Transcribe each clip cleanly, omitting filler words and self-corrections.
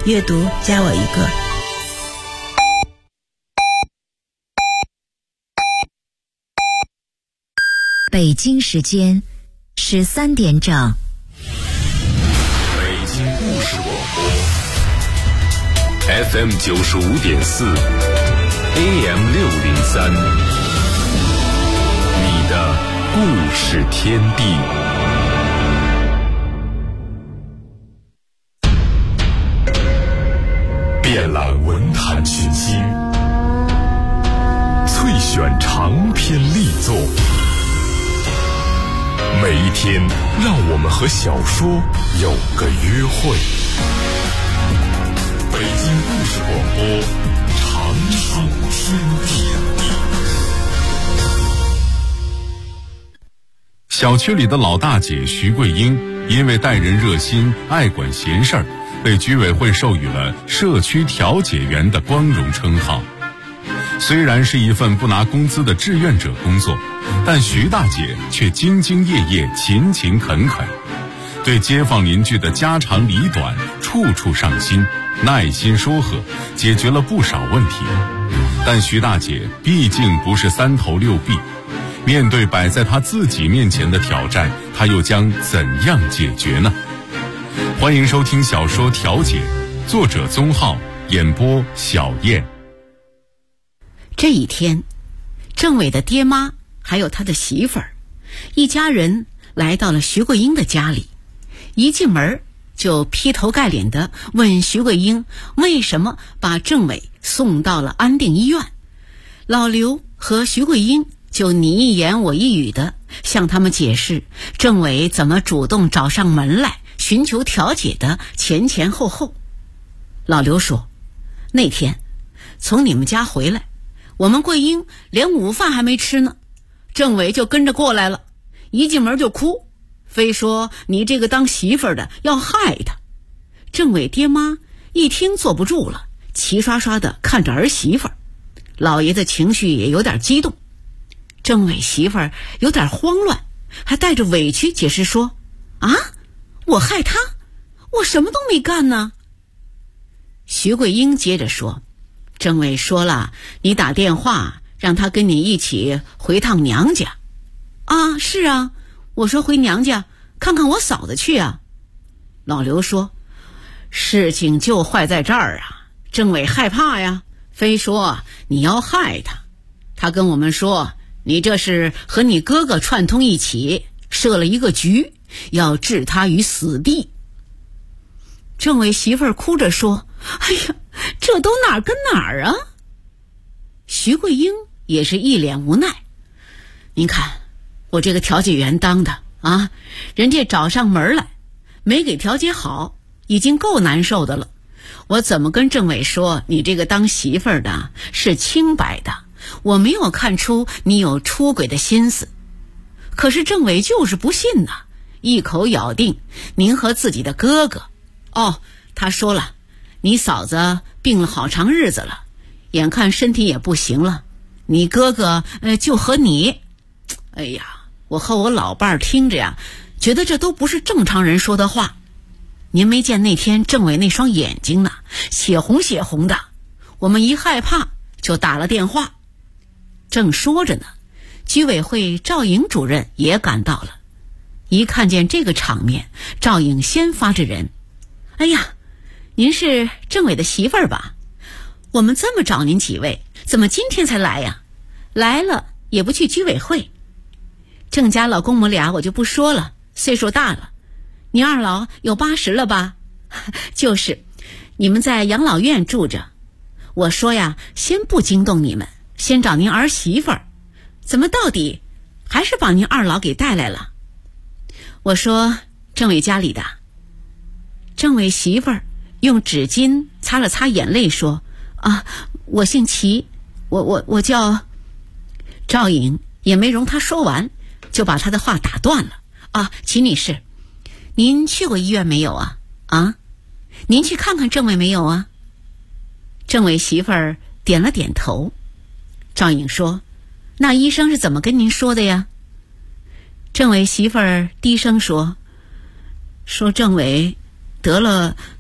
阅读加我一个。 北京时间13点整。 北京故事广播 FM 95.4 AM 603，你的故事天地。遍览文坛群星，萃选长篇力作。每一天，让我们和小说有个约会。北京故事广播，长寿天地。 小区里的老大姐徐桂英，因为待人热心、爱管闲事儿，被居委会授予了社区调解员的光荣称号。虽然是一份不拿工资的志愿者工作，但徐大姐却兢兢业业、勤勤恳恳，对街坊邻居的家长里短处处上心，耐心说和，解决了不少问题。但徐大姐毕竟不是三头六臂，面对摆在她自己面前的挑战，她又将怎样解决呢？欢迎收听小说《调解》，作者宗浩，演播小燕。 这一天，政委的爹妈还有他的媳妇儿，一家人来到了徐桂英的家里。一进门就劈头盖脸地问徐桂英为什么把政委送到了安定医院。老刘和徐桂英就你一言我一语地向他们解释政委怎么主动找上门来寻求调解的前前后后。老刘说，那天从你们家回来，我们桂英连午饭还没吃呢，政委就跟着过来了，一进门就哭，非说你这个当媳妇儿的要害他。政委爹妈一听坐不住了，齐刷刷的看着儿媳妇儿，老爷子情绪也有点激动。政委媳妇儿有点慌乱，还带着委屈解释说，啊，我害他？我什么都没干呢。徐桂英接着说，政委说了，你打电话让他跟你一起回趟娘家。啊，是啊，我说回娘家看看我嫂子去啊。老刘说，事情就坏在这儿啊，政委害怕呀，非说你要害他。他跟我们说，你这是和你哥哥串通一起，设了一个局，要置他于死地。政委媳妇儿哭着说，哎呀，这都哪儿跟哪儿啊。徐桂英也是一脸无奈，您看我这个调解员当的啊，人家找上门来没给调解好，已经够难受的了，我怎么跟政委说你这个当媳妇儿的是清白的，我没有看出你有出轨的心思。可是政委就是不信呐，一口咬定您和自己的哥哥。哦，他说了，你嫂子病了好长日子了，眼看身体也不行了，你哥哥就和你。哎呀，我和我老伴儿听着呀，觉得这都不是正常人说的话。您没见那天政委那双眼睛呢，血红血红的，我们一害怕就打了电话。正说着呢，居委会赵颖主任也赶到了。一看见这个场面，赵颖先发制人，哎呀，您是政委的媳妇儿吧？我们这么找您几位，怎么今天才来呀？来了也不去居委会。郑家老公母俩我就不说了，岁数大了。你二老有80了吧？就是，你们在养老院住着。我说呀，先不惊动你们，先找您儿媳妇儿。怎么到底还是把您二老给带来了？我说，政委家里的。政委媳妇儿用纸巾擦了擦眼泪说，啊，我姓齐，我叫。赵颖也没容他说完，就把他的话打断了。啊，齐女士，您去过医院没有啊？啊，您去看看政委没有啊？政委媳妇儿点了点头。赵颖说，那医生是怎么跟您说的呀？政委媳妇儿低声说，政委得了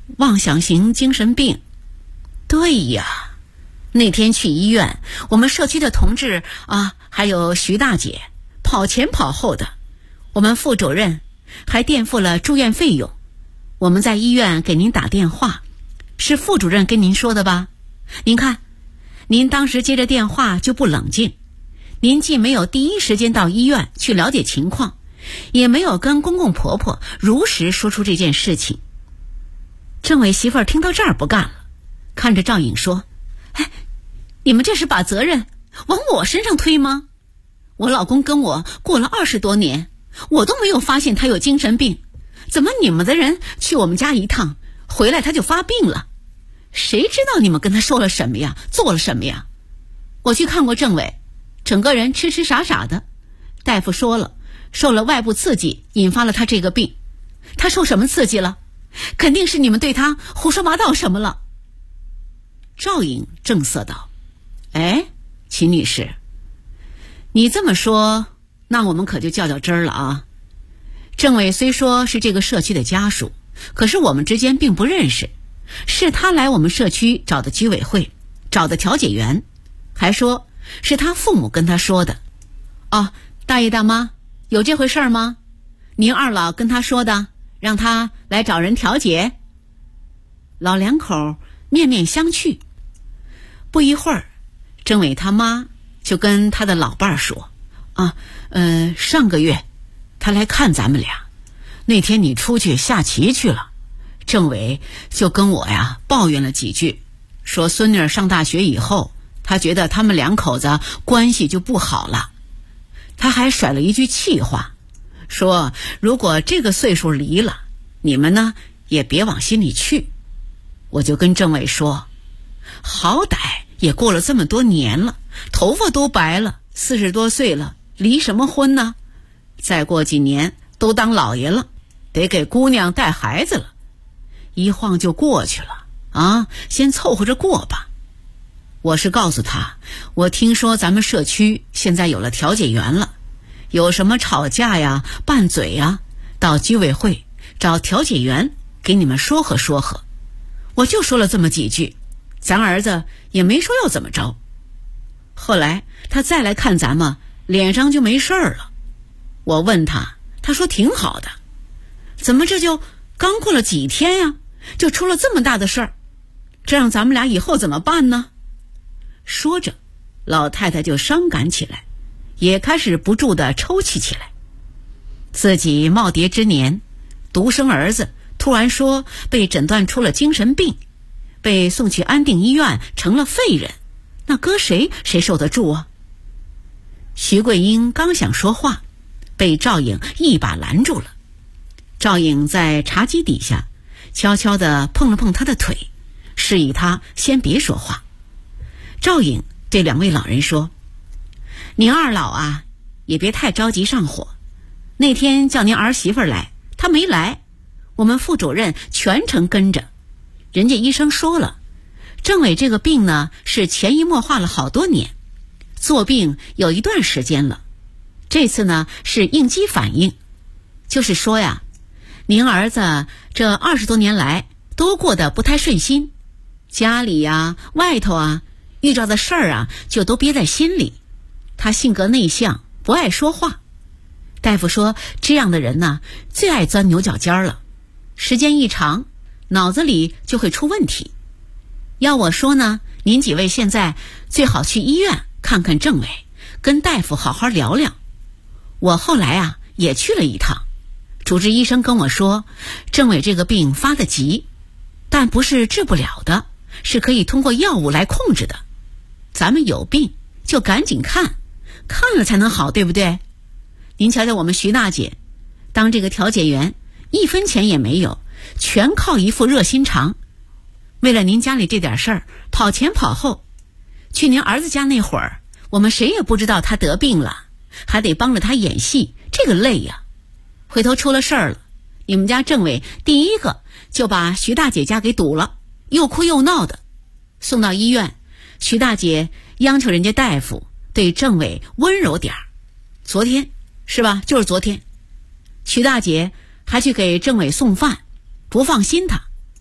妄想型精神病。对呀，那天去医院，我们社区的同志啊，还有徐大姐跑前跑后的，我们副主任还垫付了住院费用。我们在医院给您打电话，是副主任跟您说的吧？您看，您当时接着电话就不冷静，您既没有第一时间到医院去了解情况，也没有跟公公婆婆如实说出这件事情。政委媳妇儿听到这儿不干了，看着赵颖说：哎，你们这是把责任往我身上推吗？我老公跟我过了20多年，我都没有发现他有精神病，怎么你们的人去我们家一趟，回来他就发病了？谁知道你们跟他说了什么呀，做了什么呀？我去看过政委，整个人痴痴傻傻的，大夫说了，受了外部刺激引发了他这个病。他受什么刺激了？肯定是你们对他胡说八道什么了。赵颖正色道：哎，秦女士，你这么说，那我们可就较较真儿了啊。政委虽说是这个社区的家属，可是我们之间并不认识，是他来我们社区找的居委会，找的调解员，还说是他父母跟他说的。哦，大爷大妈，有这回事吗？您二老跟他说的，让他来找人调解？老两口面面相觑。不一会儿，政委他妈就跟他的老伴儿说：上个月他来看咱们俩，那天你出去下棋去了，政委就跟我呀抱怨了几句，说孙女儿上大学以后，他觉得他们两口子关系就不好了。他还甩了一句气话，说如果这个岁数离了，你们呢也别往心里去。我就跟政委说，好歹也过了这么多年了，头发都白了，40多岁了，离什么婚呢？再过几年都当老爷了，得给姑娘带孩子了，一晃就过去了啊，先凑合着过吧。我是告诉他，我听说咱们社区现在有了调解员了，有什么吵架呀、拌嘴呀，到居委会找调解员给你们说和说和。我就说了这么几句，咱儿子也没说要怎么着。后来他再来看咱们，脸上就没事儿了。我问他，他说挺好的。怎么这就刚过了几天呀，就出了这么大的事儿？这让咱们俩以后怎么办呢？说着，老太太就伤感起来，也开始不住地抽泣起来。自己耄耋之年，独生儿子突然说被诊断出了精神病，被送去安定医院成了废人，那搁谁受得住啊？徐桂英刚想说话，被赵颖一把拦住了。赵颖在茶几底下悄悄地碰了碰他的腿，示意他先别说话。赵颖对两位老人说：您二老啊，也别太着急上火。那天叫您儿媳妇来，她没来，我们副主任全程跟着。人家医生说了，政委这个病呢是潜移默化了好多年，做病有一段时间了，这次呢是应激反应。就是说呀，您儿子这20多年来都过得不太顺心，家里呀、外头啊，遇到的事儿啊就都憋在心里。他性格内向，不爱说话。大夫说这样的人呢最爱钻牛角尖了，时间一长，脑子里就会出问题。要我说呢，您几位现在最好去医院看看政委，跟大夫好好聊聊。我后来啊也去了一趟，主治医生跟我说，政委这个病发得急，但不是治不了的，是可以通过药物来控制的。咱们有病就赶紧看了才能好，对不对？您瞧瞧我们徐大姐，当这个调解员1分钱也没有，全靠一副热心肠。为了您家里这点事儿，跑前跑后。去您儿子家那会儿，我们谁也不知道他得病了，还得帮着他演戏，这个累呀。回头出了事儿了，你们家政委第一个就把徐大姐家给堵了，又哭又闹的。送到医院，徐大姐央求人家大夫对政委温柔点儿。昨天是吧，就是昨天，徐大姐还去给政委送饭，不放心他。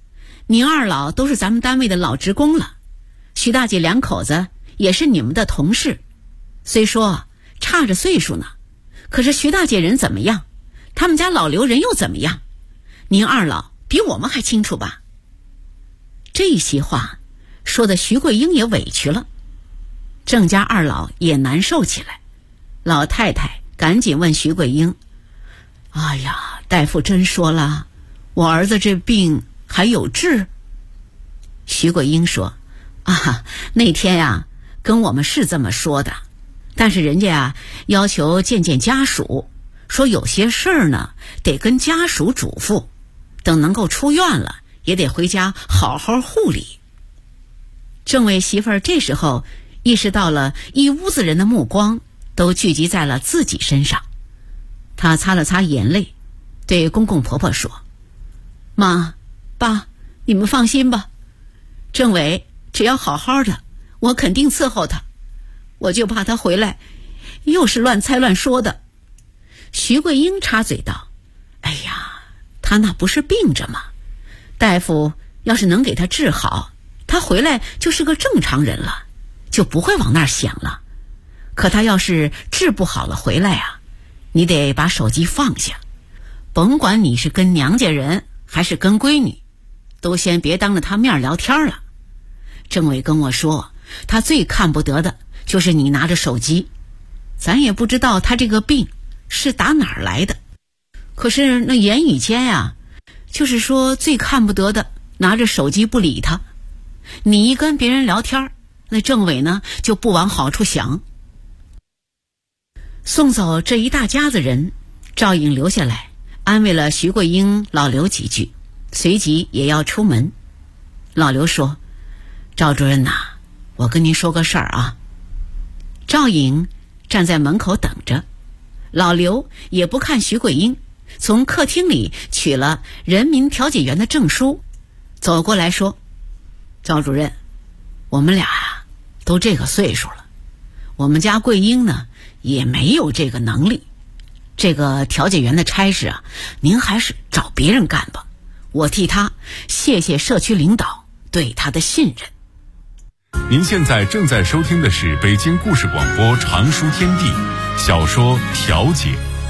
您二老都是咱们单位的老职工了，徐大姐两口子也是你们的同事，虽说差着岁数呢，可是徐大姐人怎么样，他们家老刘人又怎么样，您二老比我们还清楚吧？这些话说的徐桂英也委屈了，郑家二老也难受起来。老太太赶紧问徐桂英：哎呀，大夫真说了，我儿子这病还有治？徐桂英说：那天呀，跟我们是这么说的，但是人家要求见家属，说有些事儿呢得跟家属嘱咐，等能够出院了也得回家好好护理。郑伟媳妇儿这时候意识到了一屋子人的目光都聚集在了自己身上，她擦了擦眼泪，对公公婆婆说：妈爸，你们放心吧，郑伟只要好好的，我肯定伺候他，我就怕他回来又是乱猜乱说的。徐桂英插嘴道：哎呀，他那不是病着吗？大夫要是能给他治好，他回来就是个正常人了，就不会往那儿想了。可他要是治不好了回来啊，你得把手机放下，甭管你是跟娘家人还是跟闺女，都先别当着他面聊天了。郑伟跟我说，他最看不得的就是你拿着手机，咱也不知道他这个病是打哪儿来的，可是那言语间呀，就是说最看不得的拿着手机不理他。你一跟别人聊天，那郑伟呢就不往好处想。送走这一大家子人，赵颖留下来安慰了徐桂英、老刘几句，随即也要出门。老刘说：赵主任呐，我跟您说个事儿啊。赵颖站在门口等着，老刘也不看徐桂英，从客厅里取了人民调解员的证书，走过来说：赵主任，我们俩呀都这个岁数了，我们家桂英呢也没有这个能力，这个调解员的差事啊，您还是找别人干吧，我替他谢谢社区领导对他的信任。 您现在正在收听的是北京故事广播长书天地小说《调解》。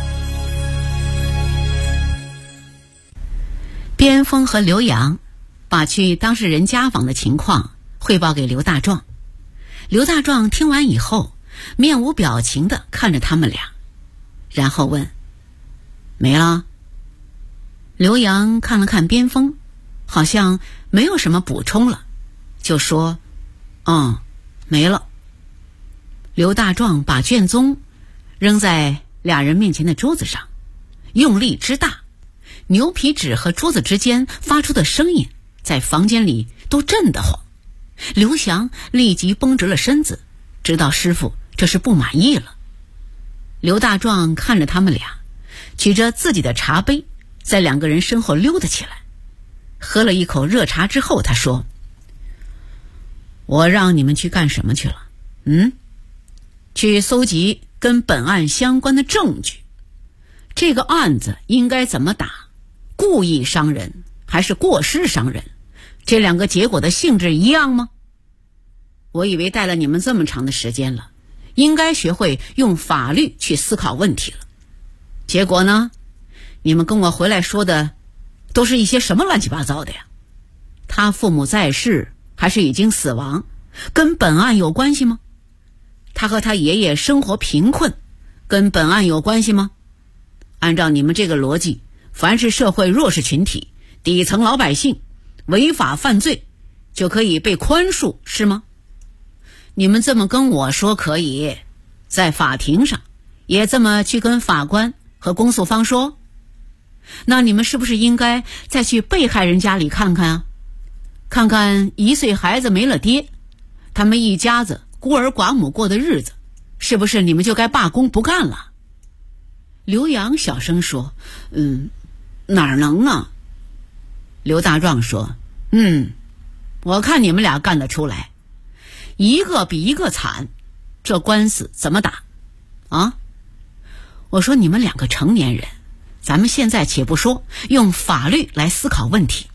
边锋和刘洋把去当事人家访的情况汇报给刘大壮。刘大壮听完以后，面无表情地看着他们俩，然后问：没了？刘洋看了看边锋，好像没有什么补充了，就说：没了。刘大壮把卷宗扔在俩人面前的桌子上，用力之大，牛皮纸和桌子之间发出的声音在房间里都震得慌。刘翔立即绷直了身子，知道师傅这是不满意了。刘大壮看着他们俩，举着自己的茶杯在两个人身后溜达起来，喝了一口热茶之后，他说：我让你们去干什么去了？去搜集跟本案相关的证据。这个案子应该怎么打？故意伤人还是过失伤人？这两个结果的性质一样吗？我以为带了你们这么长的时间了，应该学会用法律去思考问题了。结果呢，你们跟我回来说的都是一些什么乱七八糟的呀？他父母在世还是已经死亡，跟本案有关系吗？他和他爷爷生活贫困，跟本案有关系吗？按照你们这个逻辑，凡是社会弱势群体、底层老百姓违法犯罪就可以被宽恕，是吗？你们这么跟我说可以，在法庭上也这么去跟法官和公诉方说？那你们是不是应该再去被害人家里看看啊？看看1岁孩子没了爹，他们一家子孤儿寡母过的日子，是不是你们就该罢工不干了？刘洋小声说：哪能啊？刘大壮说：我看你们俩干得出来，一个比一个惨，这官司怎么打啊？我说你们两个成年人，咱们现在且不说用法律来思考问题，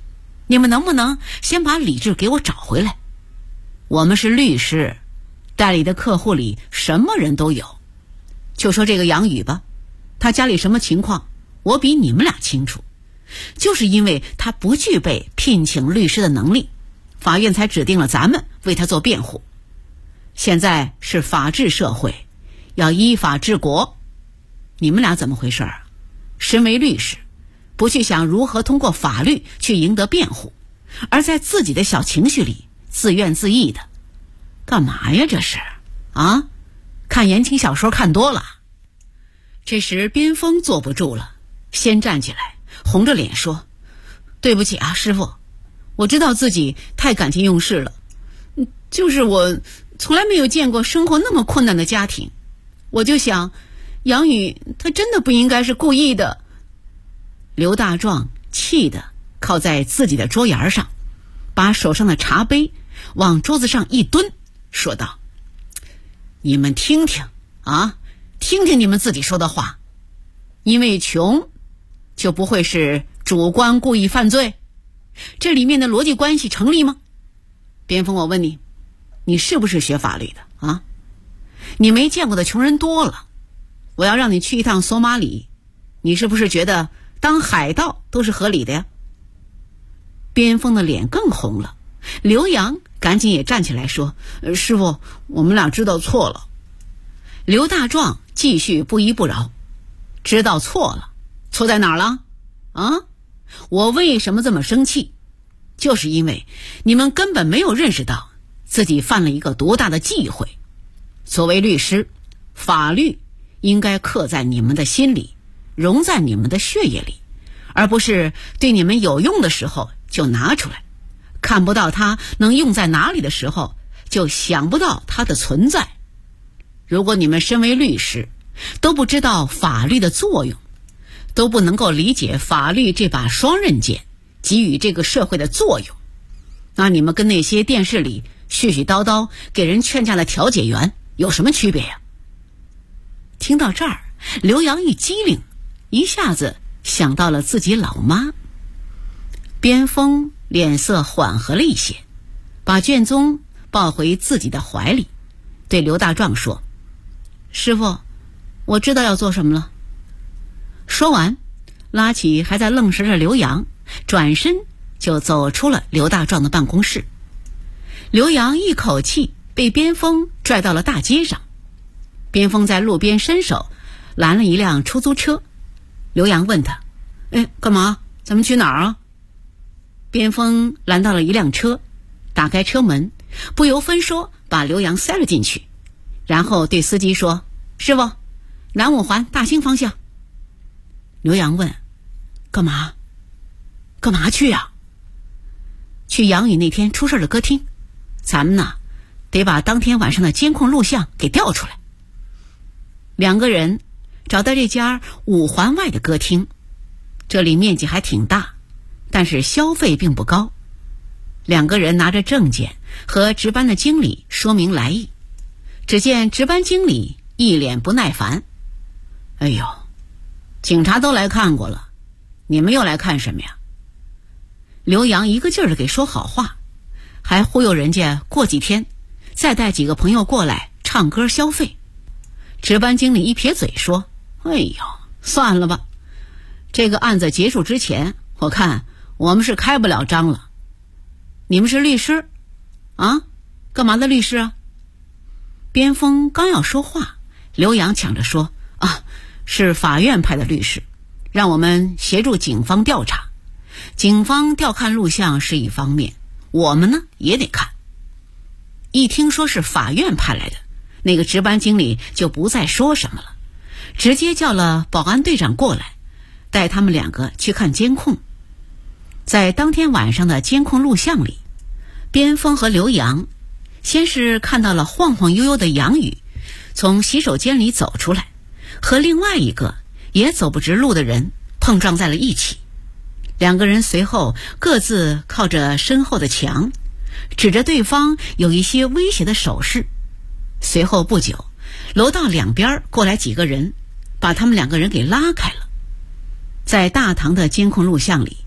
你们能不能先把理智给我找回来？我们是律师，代理的客户里什么人都有。就说这个杨宇吧，他家里什么情况，我比你们俩清楚。就是因为他不具备聘请律师的能力，法院才指定了咱们为他做辩护。现在是法治社会，要依法治国。你们俩怎么回事啊？身为律师，不去想如何通过法律去赢得辩护，而在自己的小情绪里自怨自艾的，干嘛呀这是？啊？看言情小说看多了。这时边锋坐不住了，先站起来，红着脸说：对不起啊，师傅，我知道自己太感情用事了，就是我从来没有见过生活那么困难的家庭，我就想杨宇他真的不应该是故意的。刘大壮气得靠在自己的桌沿上，把手上的茶杯往桌子上一蹲，说道：你们听听啊，听听你们自己说的话，因为穷就不会是主观故意犯罪，这里面的逻辑关系成立吗？边锋，我问你，你是不是学法律的啊？你没见过的穷人多了，我要让你去一趟索马里，你是不是觉得当海盗都是合理的呀？边锋的脸更红了，刘洋赶紧也站起来说：师傅，我们俩知道错了。刘大壮继续不依不饶：知道错了？错在哪儿了？啊？我为什么这么生气？就是因为你们根本没有认识到自己犯了一个多大的忌讳。作为律师，法律应该刻在你们的心里，融在你们的血液里，而不是对你们有用的时候就拿出来，看不到它能用在哪里的时候就想不到它的存在。如果你们身为律师都不知道法律的作用，都不能够理解法律这把双刃剑给予这个社会的作用，那你们跟那些电视里絮絮叨叨给人劝架的调解员有什么区别呀？听到这儿，刘洋一机灵，一下子想到了自己老妈。边锋脸色缓和了一些，把卷宗抱回自己的怀里，对刘大壮说：师傅，我知道要做什么了。说完，拉起还在愣神的刘洋，转身就走出了刘大壮的办公室。刘洋一口气被边锋拽到了大街上，边锋在路边伸手拦了一辆出租车。刘洋问他：干嘛？咱们去哪儿啊？边锋拦到了一辆车，打开车门，不由分说把刘洋塞了进去，然后对司机说：师傅，南五环大兴方向。刘洋问：干嘛去呀？去杨宇那天出事的歌厅，咱们呢得把当天晚上的监控录像给调出来。两个人找到这家五环外的歌厅，这里面积还挺大，但是消费并不高。两个人拿着证件和值班的经理说明来意，只见值班经理一脸不耐烦：哎呦，警察都来看过了，你们又来看什么呀？刘洋一个劲儿的给说好话，还忽悠人家过几天再带几个朋友过来唱歌消费。值班经理一撇嘴说：哎呦，算了吧，这个案子结束之前，我看我们是开不了张了。你们是律师啊？干嘛的律师啊？边锋刚要说话，刘洋抢着说：啊，是法院派的律师，让我们协助警方调查。警方调看录像是一方面，我们呢也得看。一听说是法院派来的，那个值班经理就不再说什么了，直接叫了保安队长过来，带他们两个去看监控。在当天晚上的监控录像里，边锋和刘洋先是看到了晃晃悠悠的杨宇从洗手间里走出来，和另外一个也走不直路的人碰撞在了一起。两个人随后各自靠着身后的墙，指着对方有一些威胁的手势。随后不久，楼道两边过来几个人，把他们两个人给拉开了。在大堂的监控录像里，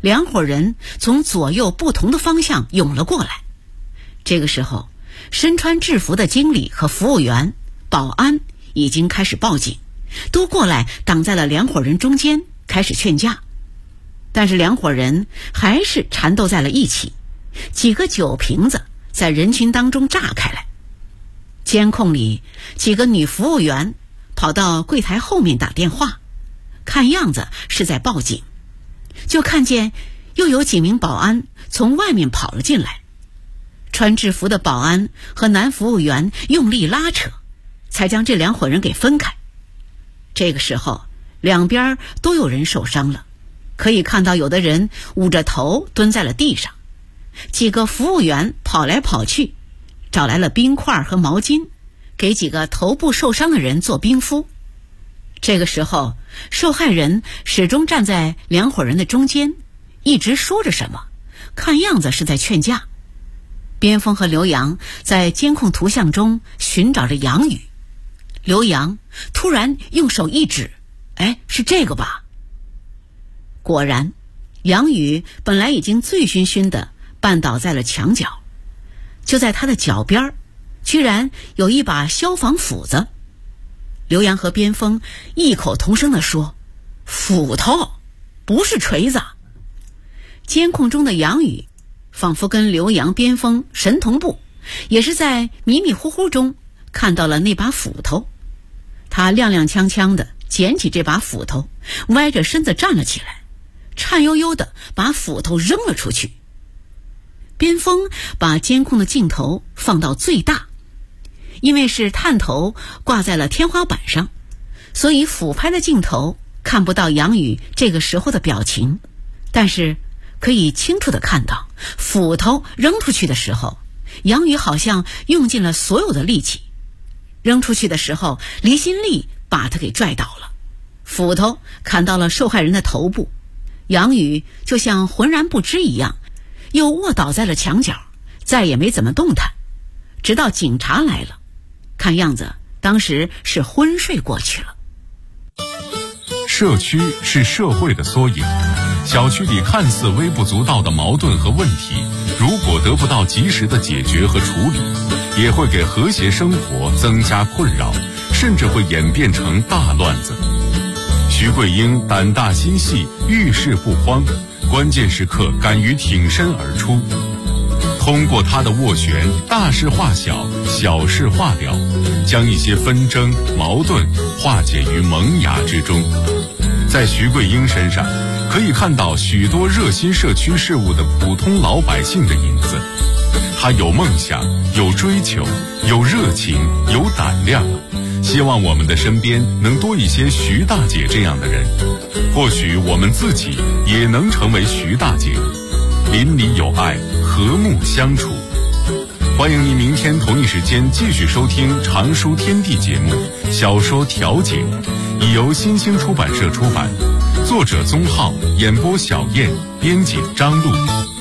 两伙人从左右不同的方向涌了过来。这个时候，身穿制服的经理和服务员、保安已经开始报警，都过来挡在了两伙人中间，开始劝架。但是两伙人还是缠斗在了一起，几个酒瓶子在人群当中炸开来。监控里几个女服务员跑到柜台后面打电话，看样子是在报警。就看见又有几名保安从外面跑了进来，穿制服的保安和男服务员用力拉扯，才将这两伙人给分开。这个时候两边都有人受伤了，可以看到有的人捂着头蹲在了地上，几个服务员跑来跑去，找来了冰块和毛巾，给几个头部受伤的人做冰敷。这个时候，受害人始终站在两伙人的中间，一直说着什么，看样子是在劝架。边锋和刘洋在监控图像中寻找着杨宇，刘洋突然用手一指，是这个吧？果然，杨宇本来已经醉醺醺的绊倒在了墙角，就在他的脚边居然有一把消防斧子。刘洋和边锋异口同声地说：“斧头，不是锤子。”监控中的杨宇仿佛跟刘洋、边锋神同步，也是在迷迷糊糊中看到了那把斧头。他踉踉跄跄地捡起这把斧头，歪着身子站了起来，颤悠悠地把斧头扔了出去。边锋把监控的镜头放到最大，因为是探头挂在了天花板上，所以俯拍的镜头看不到杨宇这个时候的表情，但是可以清楚地看到斧头扔出去的时候，杨宇好像用尽了所有的力气。扔出去的时候，离心力把他给拽倒了，斧头砍到了受害人的头部，杨宇就像浑然不知一样，又卧倒在了墙角，再也没怎么动弹，直到警察来了，看样子当时是昏睡过去了。 社区是社会的缩影，小区里看似微不足道的矛盾和问题，如果得不到及时的解决和处理，也会给和谐生活增加困扰，甚至会演变成大乱子。徐桂英胆大心细，遇事不慌，关键时刻敢于挺身而出。通过他的斡旋，大事化小，小事化了，将一些纷争矛盾化解于萌芽之中。在徐桂英身上可以看到许多热心社区事务的普通老百姓的影子。他有梦想，有追求，有热情，有胆量，希望我们的身边能多一些徐大姐这样的人，或许我们自己也能成为徐大姐，邻里有爱，和睦相处。欢迎您明天同一时间继续收听常书天地节目小说调解，已由新兴出版社出版，作者宗浩，演播小燕，编辑张璐。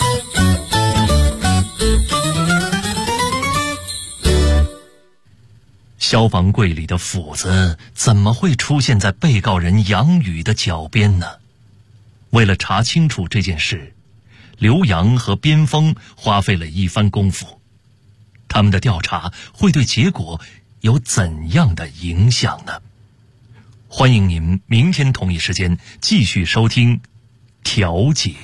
消防柜里的斧子怎么会出现在被告人杨宇的脚边呢？为了查清楚这件事，刘洋和边锋花费了一番功夫，他们的调查会对结果有怎样的影响呢？欢迎您明天同一时间继续收听调解。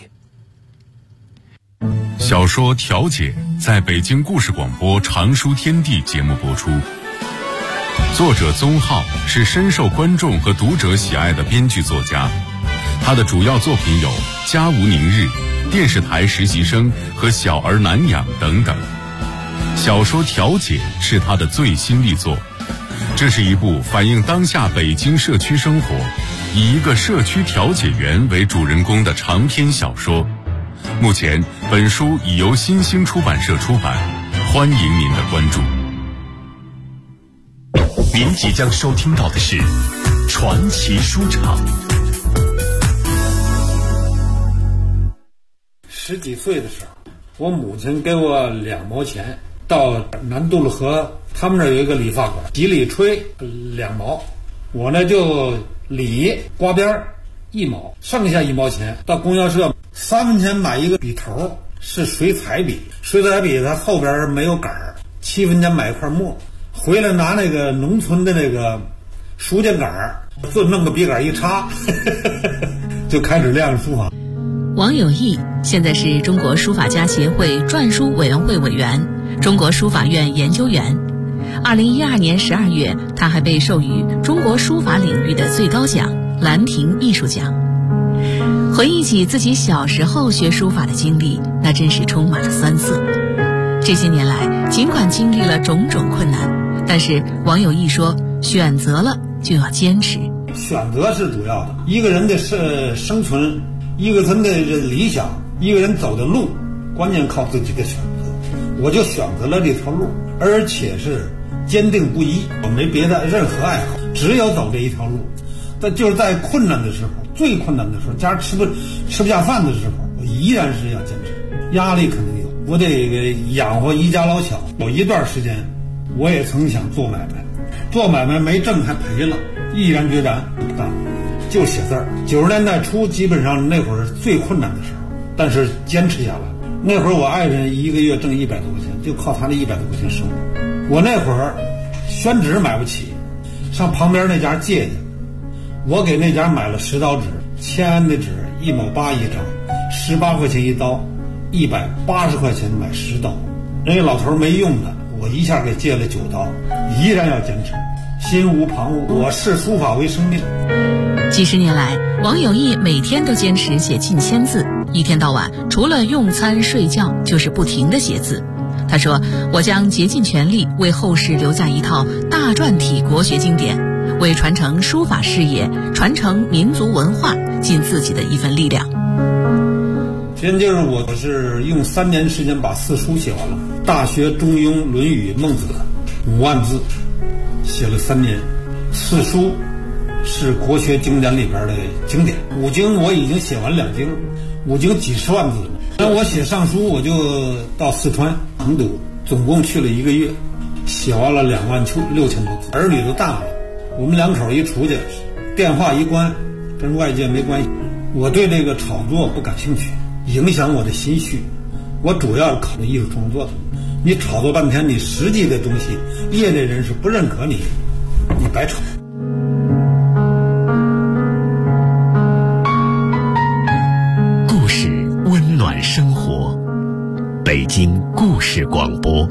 小说调解在北京故事广播常书天地节目播出。作者宗浩是深受观众和读者喜爱的编剧作家，他的主要作品有《家无宁日》、电视台实习生和小儿难养等等。小说调解是他的最新力作，这是一部反映当下北京社区生活，以一个社区调解员为主人公的长篇小说。目前本书已由新兴出版社出版，欢迎您的关注。 您即将收听到的是传奇书场。 10几岁的时候，我母亲给我2毛钱，到南渡了河，他们那儿有一个理发馆，洗理吹2毛，我呢就理刮边1毛，剩下1毛钱到供销社 3分钱买一个笔头，是水彩笔，水彩笔它后边没有杆儿。7分钱买一块墨，回来拿那个农村的那个书架杆儿，就弄个笔杆一插，就开始练书法。 王有义现在是中国书法家协会篆书委员会委员、中国书法院研究员。2012年12月，他还被授予中国书法领域的最高奖兰亭艺术奖。回忆起自己小时候学书法的经历，那真是充满了酸涩。这些年来，尽管经历了种种困难，但是王有义说，选择了就要坚持。 选择是主要的，一个人的生存，一个人的理想，一个人走的路，关键靠自己的选择。我就选择了这条路，而且是坚定不移，我没别的任何爱好，只有走这一条路。但就是在困难的时候，最困难的时候，家吃不下饭的时候，我依然是要坚持。压力肯定有，我得养活一家老小。有一段时间，我也曾想做买卖，做买卖没挣还赔了，毅然决然不干，就写字儿。90年代初，基本上那会儿最困难的时候，但是坚持下来。那会儿我爱人一个月挣100多块钱，就靠他那100多块钱生活。我那会儿宣纸买不起，上旁边那家借去，我给那家买了10刀纸，签安的纸1毛8一张，18块钱一刀，180块钱买10刀。人家老头没用的，我一下给借了9刀，依然要坚持，心无旁骛。我视书法为生命。 几十年来，王有义每天都坚持写近1000字，一天到晚除了用餐睡觉就是不停地写字。他说，我将竭尽全力为后世留下一套大篆体国学经典，为传承书法事业、传承民族文化尽自己的一份力量。 现就是我是用3年时间把4书写完了，《大学》《中庸》《论语》《孟子》5万字，写了3年。4书是国学经典里边的经典，5经我已经写完2经，5经几十万字。那我写上书，我就到四川成都，总共去了1个月，写完了26000多字。儿女都大了，我们2口一出去，电话一关，跟外界没关系。我对这个炒作不感兴趣，影响我的心绪。我主要是考虑艺术创作的。你炒作半天，你实际的东西，业内人士不认可你，你白炒。 故事温暖生活，北京故事广播。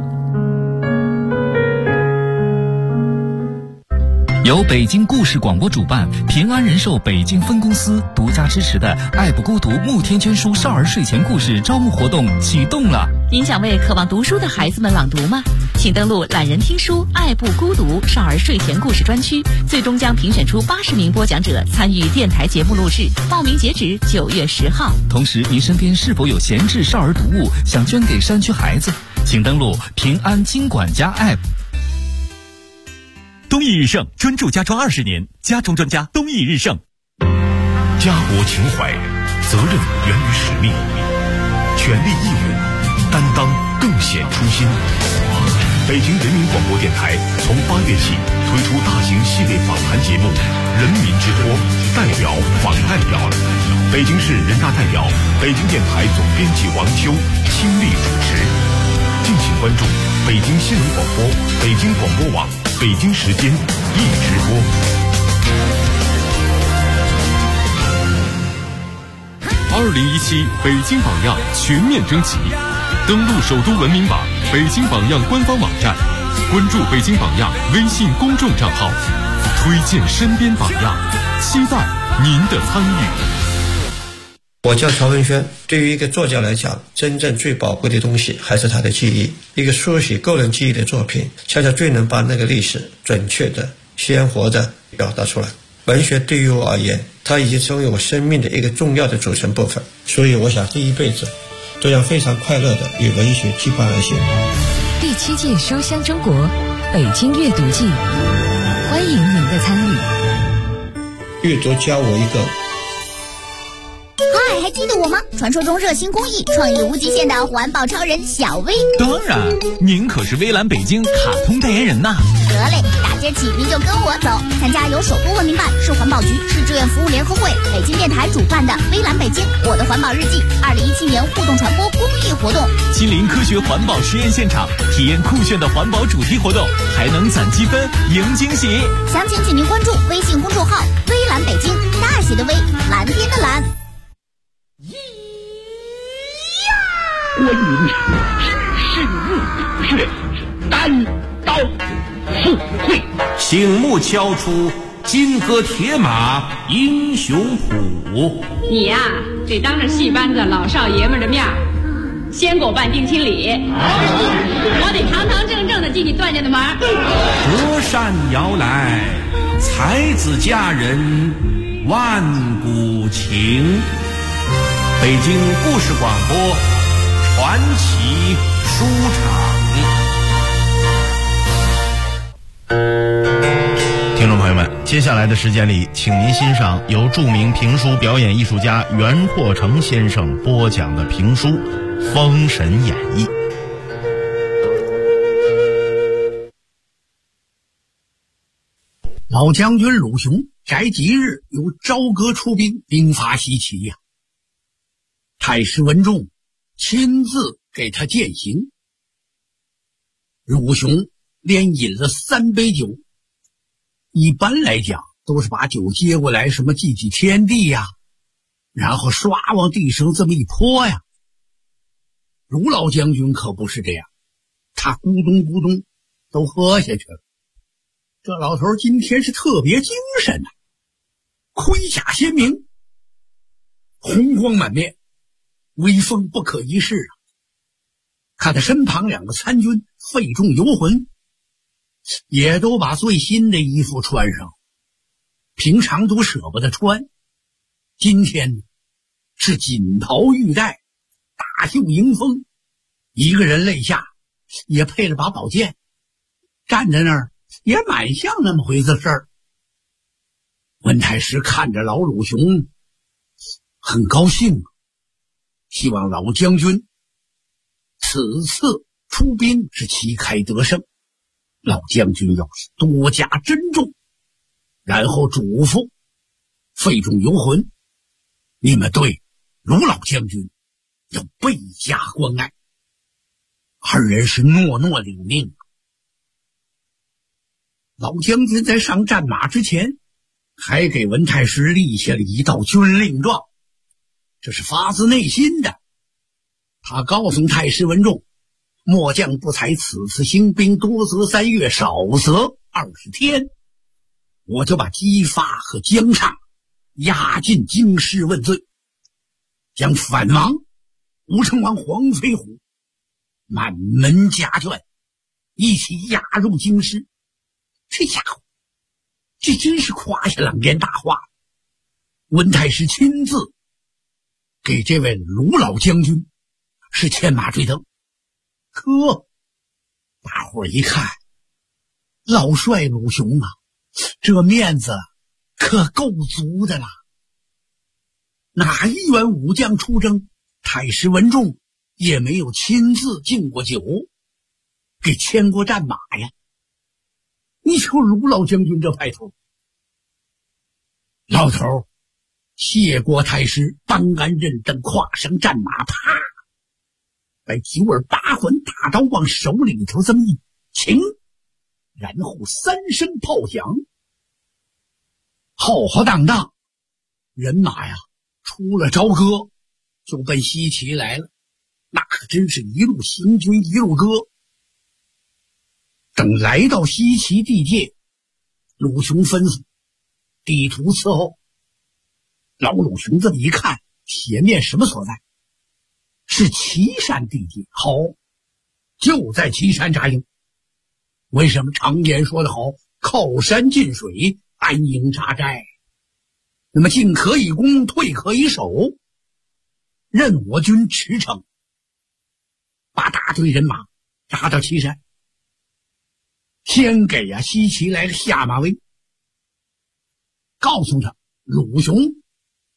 由北京故事广播主办，平安人寿北京分公司独家支持的爱不孤独慕天娟书少儿睡前故事招募活动启动了。 您想为渴望读书的孩子们朗读吗？请登录懒人听书爱不孤独少儿睡前故事专区，最终将评选出80名播讲者参与电台节目录制，报名截止9月10号。 同时，您身边是否有闲置少儿读物想捐给山区孩子？请登录平安金管家 App。 东义日盛专注家装20年，家装专家东义日盛。 家国情怀，责任源于使命，全力义务，担当更显初心。北京人民广播电台从8月起推出大型系列访谈节目《人民之托》，代表访代表。北京市人大代表、北京电台总编辑王秋亲力主持。敬请关注北京新闻广播、北京广播网、北京时间一直播。 2017北京榜样全面征集，登录首都文明网、北京榜样官方网站，关注北京榜样微信公众账号，推荐身边榜样，期待您的参与。 我叫曹文轩。对于一个作家来讲，真正最宝贵的东西还是他的记忆。一个书写个人记忆的作品，恰恰最能把那个历史准确的、鲜活的表达出来。文学对于我而言，它已经成为我生命的一个重要的组成部分。所以我想这一辈子都要非常快乐的与文学羁绊而行。 第7届书香中国北京阅读季，欢迎您的参与。 阅读教我一个。 嗨， 还记得我吗？传说中热心公益、创意无极限的环保超人小薇。 当然，您可是微蓝北京卡通代言人呐。 得嘞，大街起您就跟我走，参加由首都文明办、市环保局、市志愿服务联合会、北京电台主办的微蓝北京我的环保日记2017年互动传播公益活动， 亲临科学环保实验现场，体验酷炫的环保主题活动，还能攒积分赢惊喜。 详情请您关注微信公众号微蓝北京，大写的微，蓝天的蓝。 关云是深入虎穴，单刀赴会， 醒目敲出金戈铁马英雄谱。 你呀，得当着戏班子老少爷们的面先给我办定亲礼，我得堂堂正正的进你段家的门。 隔山摇来，才子佳人万古情。北京故事广播传奇书场。 听众朋友们，接下来的时间里，请您欣赏由著名评书表演艺术家袁阔成先生播讲的评书《封神演义》。 老将军鲁雄宅吉日由朝歌出兵，兵伐西岐呀。太师文仲亲自给他饯行。鲁雄连饮了3杯酒，一般来讲都是把酒接过来，什么祭祭天地呀，然后唰往地上这么一泼呀。鲁老将军可不是这样，他咕咚咕咚都喝下去了。这老头今天是特别精神呐，盔甲鲜明，红光满面，威风不可一世啊！看他身旁2个参军费仲、游魂，也都把最新的衣服穿上，平常都舍不得穿，今天是锦袍玉带，大袖迎风，一个人肋下也配了把宝剑，站在那儿也蛮像那么回事儿。文太师看着老鲁雄很高兴，希望老将军此次出兵是旗开得胜，老将军要多加珍重，然后嘱咐费仲、游魂，你们对鲁老将军要倍加关爱。2人是诺诺领命。老将军在上战马之前，还给文太师立下了一道军令状，这是发自内心的。他告诉太师文仲，末将不才此次兴兵，多则3月，少则20天，我就把姬发和姜尚押进京师问罪，将反王吴成王黄飞虎满门家眷一起押入京师。这家伙这真是夸下狼烟大话。文太师亲自给这位鲁老将军是牵马追灯。呵，大伙儿一看，老帅鲁雄啊，这面子可够足的啦。哪一员武将出征，太师文仲也没有亲自敬过酒，给牵过战马呀。你瞅鲁老将军这派头。老头谢过太师，帮安认真跨上战马，啪，把9耳8环大刀往手里头这么一擎，然后3声炮响，浩浩荡荡，人马呀出了朝歌，就奔西岐来了。那可真是一路行军一路歌。等来到西岐地界，鲁雄吩咐地图伺候。老鲁雄这么一看，前面什么所在？是岐山地界。好，就在岐山扎营。为什么常言说得好，靠山近水，安营扎寨？那么进可以攻，退可以守，任我军驰骋，把大队人马扎到岐山。先给西岐来了下马威，告诉他鲁雄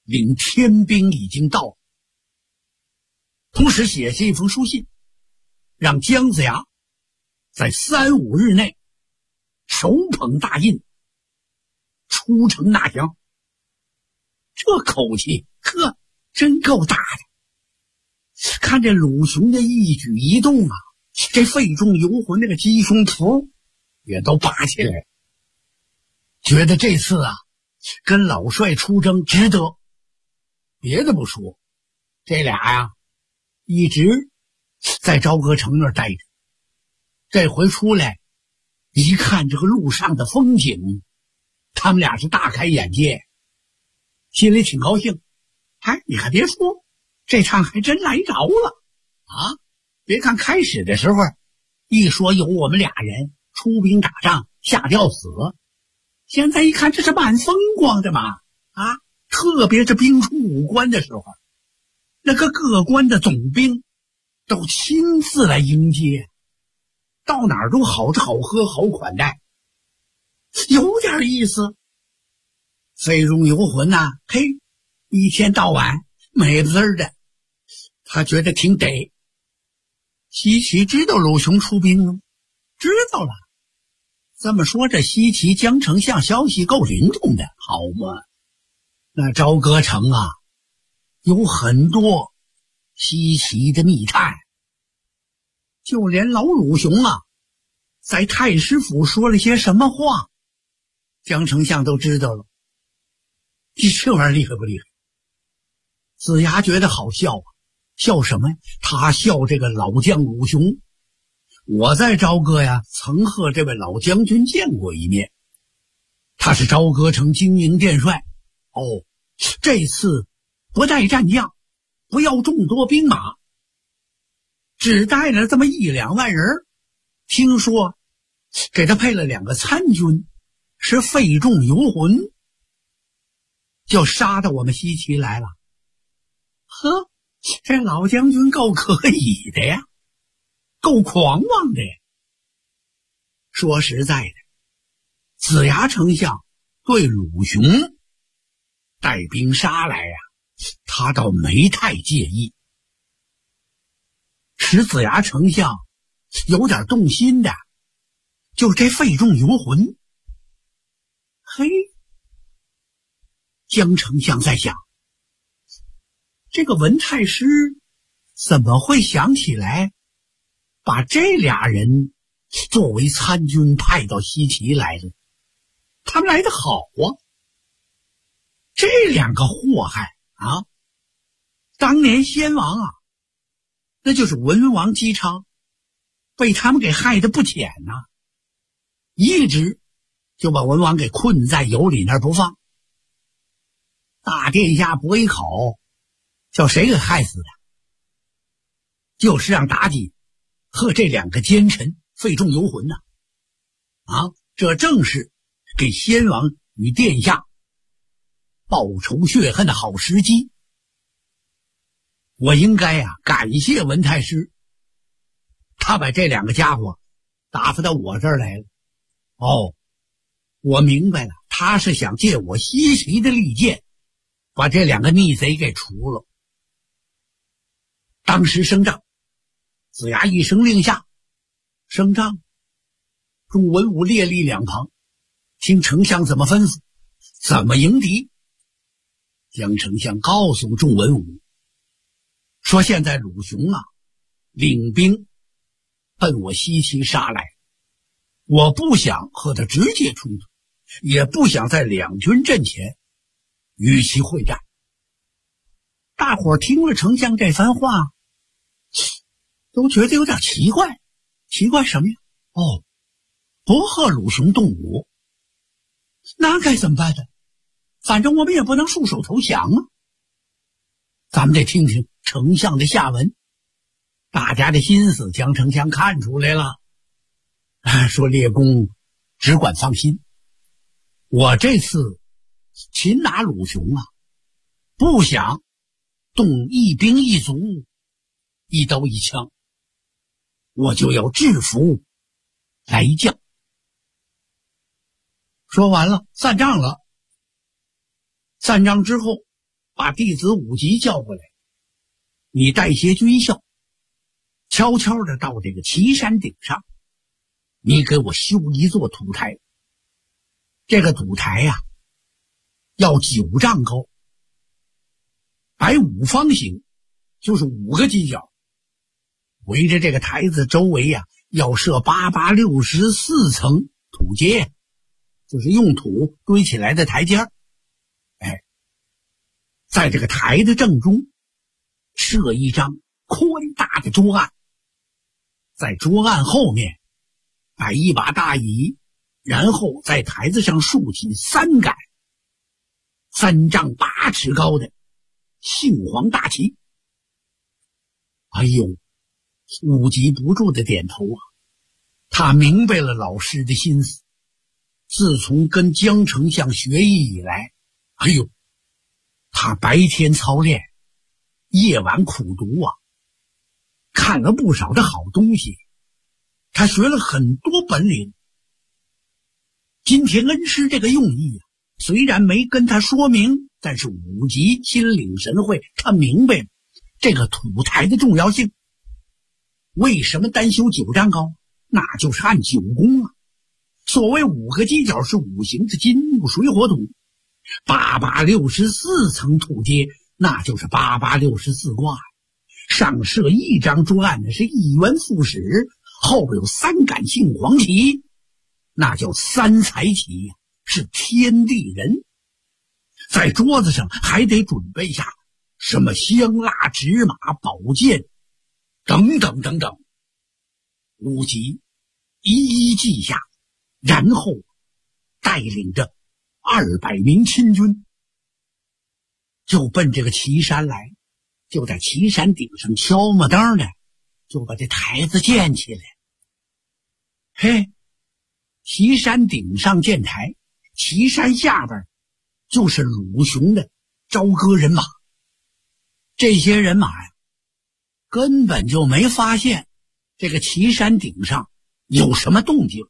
领天兵已经到，同时写下一封书信，让姜子牙在3、5日内手捧大印出城纳降。这口气呵，真够大的。看这鲁雄的一举一动啊，这肺中游魂那个鸡胸脯也都拔起来，觉得这次啊跟老帅出征值得。别的不说，这俩呀一直在朝歌城那儿待着，这回出来一看这个路上的风景，他们俩是大开眼界，心里挺高兴。你还别说，这趟还真来着了啊！别看开始的时候一说有我们俩人出兵打仗下吊死，现在一看这是蛮风光的嘛啊！特别是兵出5关的时候，那个各关的总兵都亲自来迎接，到哪儿都好吃好喝好款待，有点意思。肺中游魂呐，嘿，一天到晚美不滋的，他觉得挺得。西岐知道鲁雄出兵了吗？知道了。这么说，这西岐江丞相消息够灵通的，好嘛？那朝歌城啊，有很多西岐的密探，就连老鲁雄啊，在太师府说了些什么话，江丞相都知道了。这玩意儿厉害不厉害？子牙觉得好笑啊，笑什么呀？他笑这个老将鲁雄。我在朝歌呀，曾和这位老将军见过一面，他是朝歌城经营殿帅。这次不带战将，不要众多兵马，只带了这么1、2万人，听说给他配了2个参军，是肺中游魂，就杀到我们西岐来了。呵，这老将军够可以的呀，够狂妄的呀。说实在的，子牙丞相对鲁雄带兵杀来呀，他倒没太介意。使子牙丞相有点动心的，就是这肺中游魂。嘿，江丞相在想，这个文太师怎么会想起来把这俩人作为参军派到西岐来了？他们来得好啊！这2个祸害啊，当年先王啊，那就是文王姬昌，被他们给害得不浅呐，一直就把文王给困在羑里那儿不放。大殿下不一口，叫谁给害死的？就是让妲己和这2个奸臣肺中游魂呐！这正是给先王与殿下报仇雪恨的好时机。我应该感谢文太师，他把这2个家伙打发到我这儿来了。我明白了，他是想借我西岐的利剑，把这2个逆贼给除了。当时升帐，子牙一声令下，升帐，众文武列立两旁，听丞相怎么吩咐，怎么迎敌。江丞相告诉众文武说，现在鲁雄领兵奔我西岐杀来，我不想和他直接冲突，也不想在2军阵前与其会战。大伙儿听了丞相这番话，都觉得有点奇怪。奇怪什么呀？不和鲁雄动武，那该怎么办呢？反正我们也不能束手投降啊。咱们得听听丞相的下文。大家的心思江丞相看出来了，说列公只管放心，我这次擒拿鲁雄不想动1兵1卒1刀1枪，我就要制服来将。说完了，散帐了。散帐之后， 把弟子武吉叫过来，你带些军校，悄悄地到这个岐山顶上，你给我修一座土台。这个土台呀，要9丈高，摆5方形，就是5个犄角。围着这个台子周围呀，要设864层土阶，就是用土堆起来的台阶。在这个台的正中设一张宽大的桌案，在桌案后面摆一把大椅，然后在台子上竖起3杆3丈8尺高的杏黄大旗。哎呦，武吉不住的点头啊，他明白了老师的心思。自从跟江丞相学艺以来，哎呦，他白天操练，夜晚苦读啊，看了不少的好东西，他学了很多本领。今天恩师这个用意啊，虽然没跟他说明，但是武吉心领神会，他明白这个土台的重要性。为什么单修9丈高？那就是按9宫啊。所谓5个犄角是5行的金木水火土，864层土阶，那就是864卦。上设1张桌案的是1元副使，后边有3杆杏黄旗，那叫3才旗呀，是天地人。在桌子上还得准备下什么香蜡、纸马、宝剑等等等等。武吉一一记下，然后带领着200名亲军就奔这个岐山来，就在岐山顶上敲木灯的，就把这台子建起来。嘿，岐山顶上建台，岐山下边就是鲁雄的朝歌人马。这些人马呀，根本就没发现这个岐山顶上有什么动静。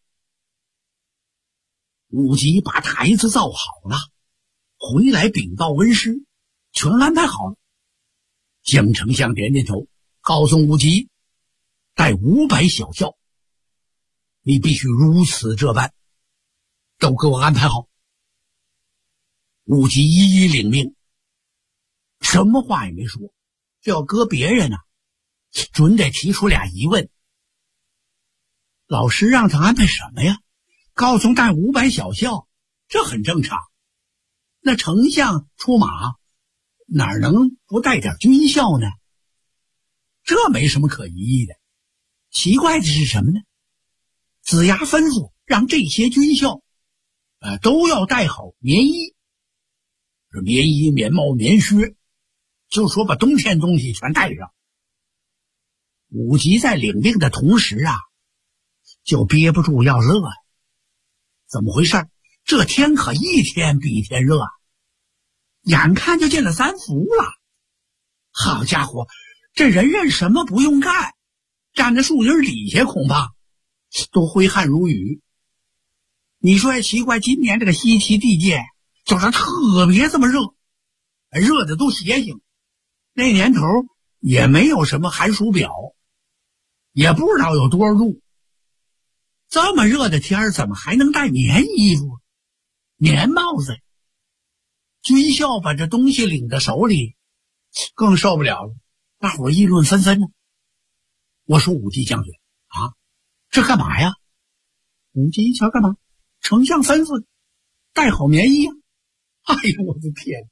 武吉把台子造好了，回来禀报恩师，全安排好了。江丞相点点头，告诉武吉，带500小校，你必须如此这般，都给我安排好。武吉一一领命，什么话也没说。这要搁别人呢，准得提出俩疑问。老师让他安排什么呀？告诉带500小校，这很正常。那丞相出马，哪能不带点军校呢？这没什么可疑义的。奇怪的是什么呢？子牙吩咐让这些军校都要带好棉衣，棉衣、棉帽、棉靴，就说把冬天东西全带上。武吉在领命的同时啊，就憋不住要乐。怎么回事？这天可一天比一天热，眼看就进了3伏了。好家伙，这人什么不用干，站在树荫底下恐怕都挥汗如雨。你说也奇怪，今年这个西岐地界就是特别这么热，热的都邪性。那年头也没有什么寒暑表，也不知道有多少度。这么热的天怎么还能带棉衣服、棉帽子？军校把这东西领到手里，更受不了了，大伙议论纷纷呢。我说武吉将军啊，这干嘛呀？武吉一瞧，干嘛？丞相吩咐带好棉衣啊！哎呦，我的天！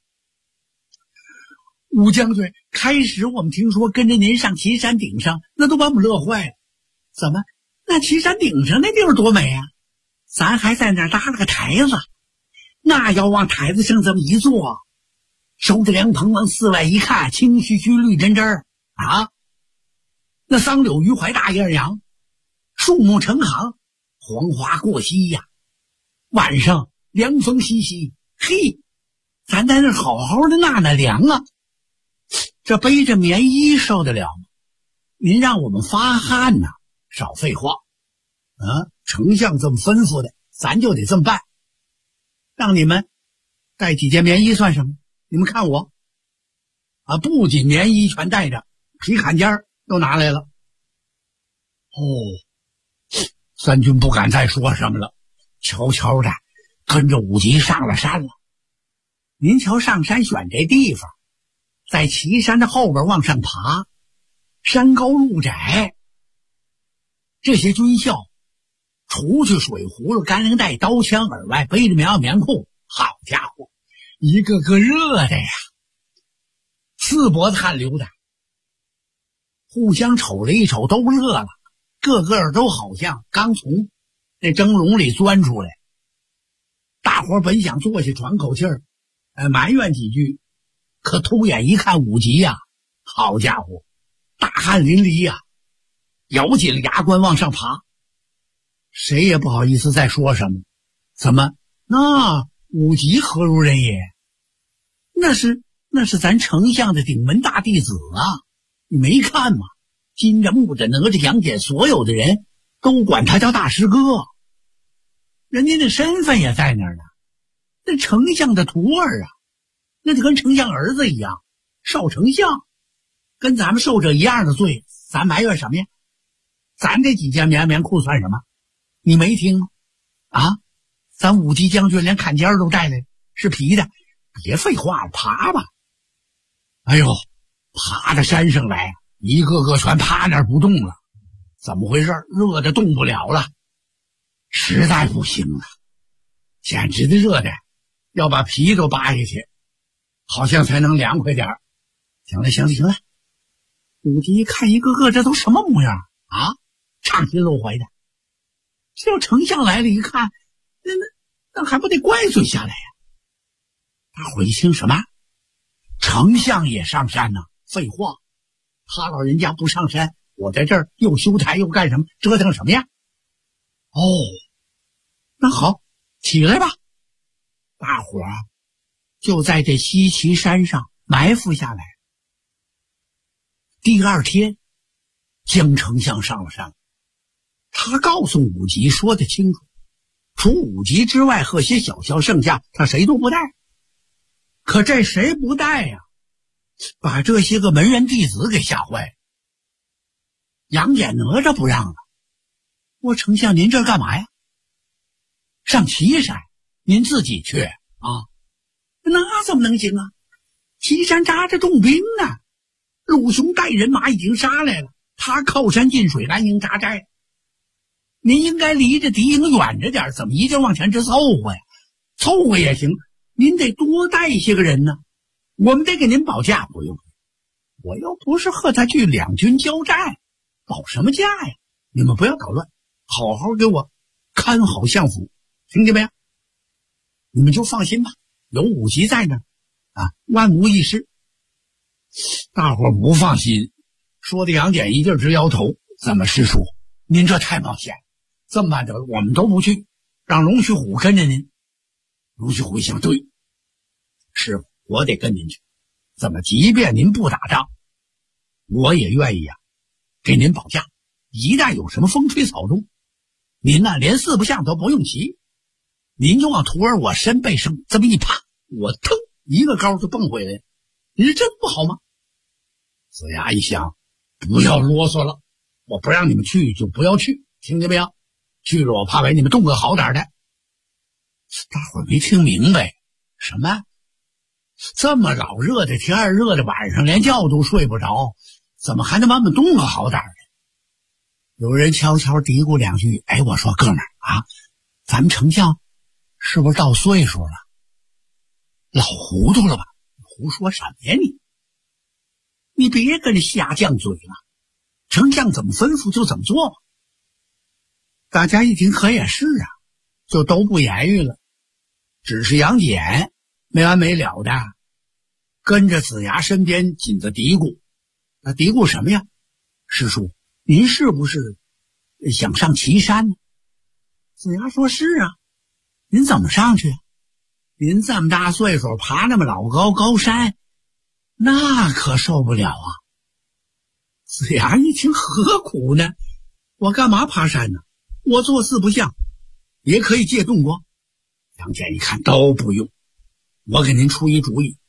武将军，开始我们听说跟着您上岐山顶上，那都把我们乐坏了。怎么？那岐山顶上那地方多美啊！咱还在那儿搭了个台子，那要往台子上这么一坐，收着凉棚往四外一看，青须须绿针针啊！那桑柳余槐大艳阳，树木成行，黄花过隙呀。晚上凉风习习，嘿，咱在那好好的纳凉啊！这背着棉衣受得了吗？您让我们发汗呐！少废话啊！丞相这么吩咐的，咱就得这么办。让你们带几件棉衣算什么？你们看我不仅棉衣全带着，皮坎肩都拿来了。三军不敢再说什么了，悄悄的跟着武吉上了山了。您瞧上山选这地方，在岐山的后边往上爬，山高路窄，这些军校除去水葫芦、干粮袋、刀枪而外，背着棉裤，好家伙，一个个热的呀，四脖子汗流的，互相瞅了一瞅，都热了，个个都好像刚从那蒸笼里钻出来。大伙本想坐下喘口气儿，埋怨几句，可偷眼一看武吉呀，好家伙，大汗淋漓呀，咬紧了牙关往上爬。谁也不好意思再说什么。怎么？那武吉何如人也？那是咱丞相的顶门大弟子啊！你没看吗？金着木着哪吒杨戬，所有的人都管他叫大师哥，人家的身份也在那儿呢。那丞相的徒儿啊，那就跟丞相儿子一样，少丞相，跟咱们受着一样的罪，咱埋怨什么呀？咱这几件棉裤算什么？你没听吗？啊，咱武吉将军连坎肩都带来，是皮的。别废话了，爬吧。哎呦，爬到山上来，一个个全趴那儿不动了。怎么回事？热的动不了了，实在不行了，简直的热的要把皮都扒下去，好像才能凉快点儿。行了，武吉一看一个个这都什么模样啊，畅心露怀的。这要丞相来了一看，那还不得怪罪下来呀？大伙一听什么？丞相也上山呢？废话，他老人家不上山，我在这儿又修台又干什么？折腾什么呀？那好，起来吧。大伙就在这西岐山上埋伏下来。第二天，江丞相上了山，他告诉武吉说得清楚，除武吉之外，和些小校剩下他谁都不带。可这谁不带呀？把这些个门人弟子给吓坏了。杨戬哪吒不让了，我丞相您这干嘛呀？上岐山，您自己去啊？那怎么能行啊？岐山扎着重兵呢，鲁雄带人马已经杀来了，他靠山进水，安营扎寨。您应该离着敌营远着点，怎么一劲往前直凑合呀？凑合也行，您得多带一些个人呢。我们得给您保驾。不用，我又不是和他去两军交战，保什么驾呀？你们不要捣乱，好好给我看好相府，听见没有？你们就放心吧，有武吉在那啊，万无一失。大伙不放心，说的杨戬一劲直摇头。怎么师叔，您这太冒险，这么办得了，我们都不去，让龙须虎跟着您。龙须虎一想，对，师傅，我得跟您去。怎么即便您不打仗，我也愿意给您保驾。一旦有什么风吹草动，您连四不像都不用骑，您就往徒儿我身背上这么一趴，我腾一个高就蹦回来，你说这不好吗？子牙一想，不要啰嗦了，我不让你们去就不要去，听见没有？去了我怕给你们动个好点的。大伙儿没听明白，什么？这么老热的天，热的晚上连觉都睡不着，怎么还能把我们动个好点的？有人悄悄嘀咕两句，我说哥们儿啊，咱们丞相是不是到岁数了？老糊涂了吧？胡说什么呀你别跟着瞎犟嘴了，丞相怎么吩咐就怎么做吧。大家一听可也是啊，就都不言语了。只是杨戬没完没了的跟着子牙身边紧着嘀咕。那嘀咕什么呀？师叔，您是不是想上岐山呢？子牙说是啊。您怎么上去啊？您这么大岁数爬那么老高山，那可受不了啊。子牙一听，何苦呢？我干嘛爬山呢？我做四不像，也可以借洞光。杨戬一看都不用，我给您出一主意，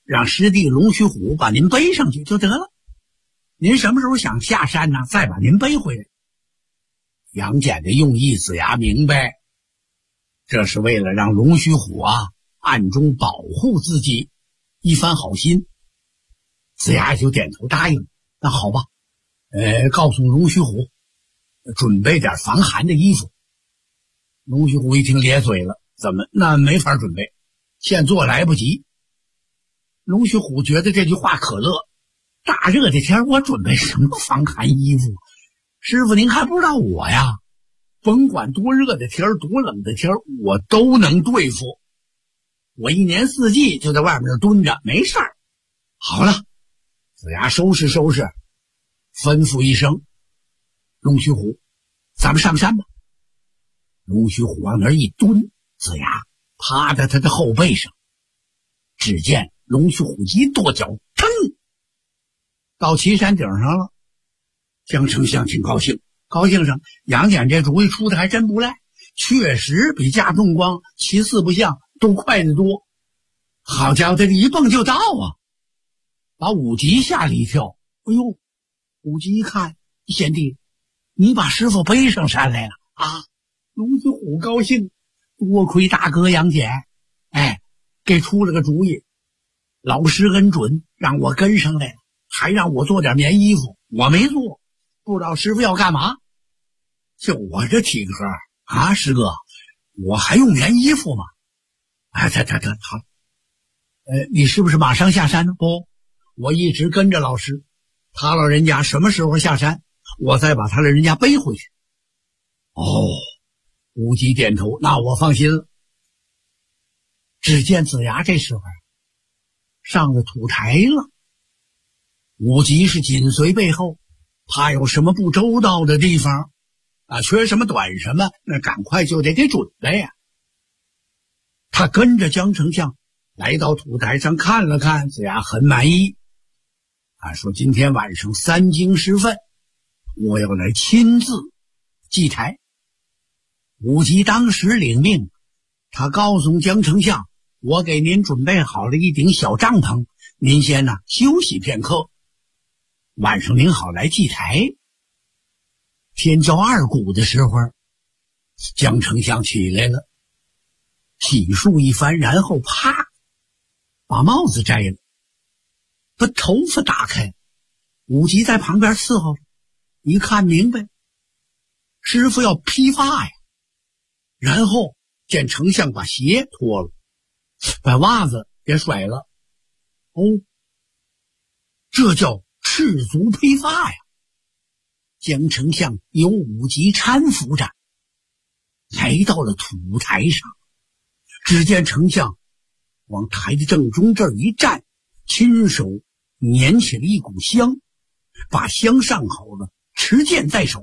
让师弟龙须虎把您背上去就得了。您什么时候想下山呢，再把您背回来。杨戬的用意子牙明白，这是为了让龙须虎暗中保护自己，一番好心。子牙就点头答应，那好吧，告诉龙须虎准备点防寒的衣服。龙须虎一听咧嘴了，怎么那没法准备，现做来不及。龙须虎觉得这句话可乐，大热的天我准备什么防寒衣服？师傅您还不知道我呀，甭管多热的天多冷的天我都能对付，我一年四季就在外面蹲着，没事儿。好了，子牙收拾收拾，吩咐一声，龙须虎咱们上山吧。龙须虎往那儿一蹲，子牙趴在他的后背上，只见龙须虎一跺脚，腾到岐山顶上了。江丞相挺高兴，高兴上杨戬这主意出的还真不赖，确实比架重光骑四不像都快得多。好家伙，这一蹦就到把武吉吓了一跳。哎呦，武吉一看，贤弟你把师傅背上山来了啊！龙须虎高兴，多亏大哥杨戬给出了个主意，老师恩准让我跟上来了，还让我做点棉衣服，我没做，不知道师傅要干嘛。就我这体格师哥，我还用棉衣服吗？好，你是不是马上下山呢？不，我一直跟着老师，他老人家什么时候下山，我再把他老人家背回去。武吉点头，那我放心了。只见子牙这时候上了土台了，武吉是紧随背后，怕有什么不周到的地方缺什么短什么，那赶快就得给准备他跟着江丞相来到土台上看了看，子牙很满意说今天晚上3更时分，我要来亲自祭台。武吉当时领命，他告诉江丞相，我给您准备好了一顶小帐篷，您先休息片刻，晚上您好来祭台。天交2鼓的时候，江丞相起来了，洗漱一番，然后啪把帽子摘了，把头发打开。武吉在旁边伺候着，一看明白，师傅要披发呀。然后见丞相把鞋脱了，把袜子也甩了，这叫赤足披发呀。江丞相由武吉搀扶着来到了土台上，只见丞相往台的正中这儿一站，亲手捻起了一股香，把香上好了，持剑在手，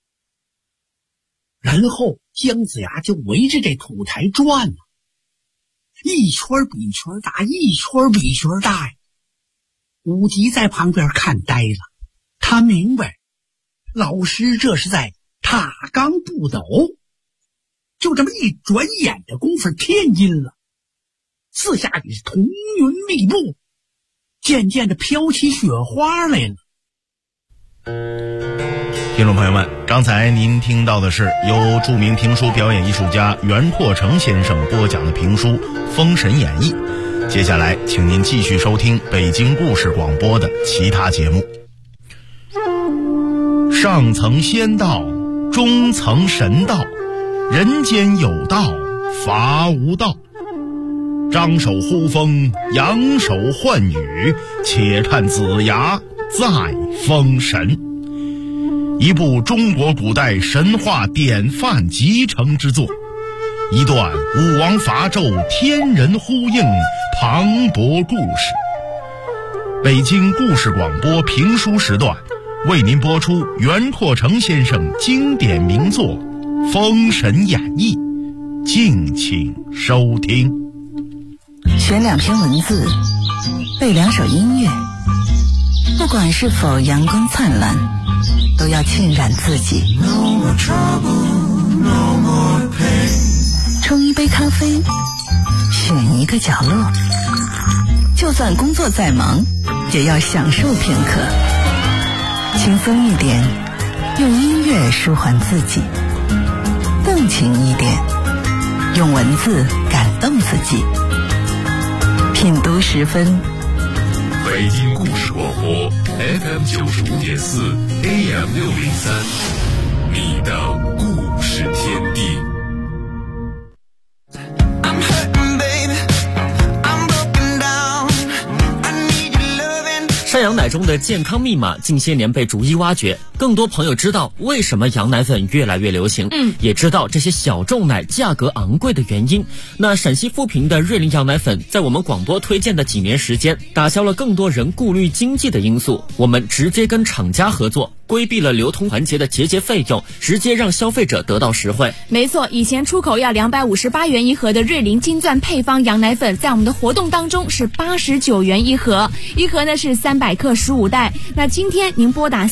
然后姜子牙就围着这土台转一圈比一圈大，一圈比一圈大呀。武吉在旁边看呆了，他明白老师这是在踏罡不斗。就这么一转眼的功夫，天阴了，四下里是彤云密布，渐渐的飘起雪花来了。 听众朋友们，刚才您听到的是由著名评书表演艺术家袁阔成先生播讲的评书《封神演义》。接下来请您继续收听北京故事广播的其他节目。上层仙道，中层神道，人间有道，伐无道。张手呼风，扬手唤雨，且看子牙再封神。一部中国古代神话典范集成之作，一段武王伐纣天人呼应磅礴故事。北京故事广播评书时段为您播出袁阔成先生经典名作《封神演义》，敬请收听。 选2篇文字，背2首音乐，不管是否阳光灿烂，都要浸染自己。冲一杯咖啡，选一个角落，就就算工作再忙，也要享受片刻。轻松一点，用音乐舒缓自己；动情一点，用文字感动自己。品读10分， 北京故事广播 FM95.4 AM603，你的故事天地。 山羊奶中的健康密码近些年被逐一挖掘，更多朋友知道为什么羊奶粉越来越流行，也知道这些小众奶价格昂贵的原因。那陕西富平的瑞麟羊奶粉在我们广播推荐的几年时间，打消了更多人顾虑经济的因素，我们直接跟厂家合作，规避了流通环节的节费用，直接让消费者得到实惠。 没错，以前出口要258元一盒的瑞麟金钻配方羊奶粉，在我们的活动当中是89元一盒，一盒呢是300克15袋。那今天您拨打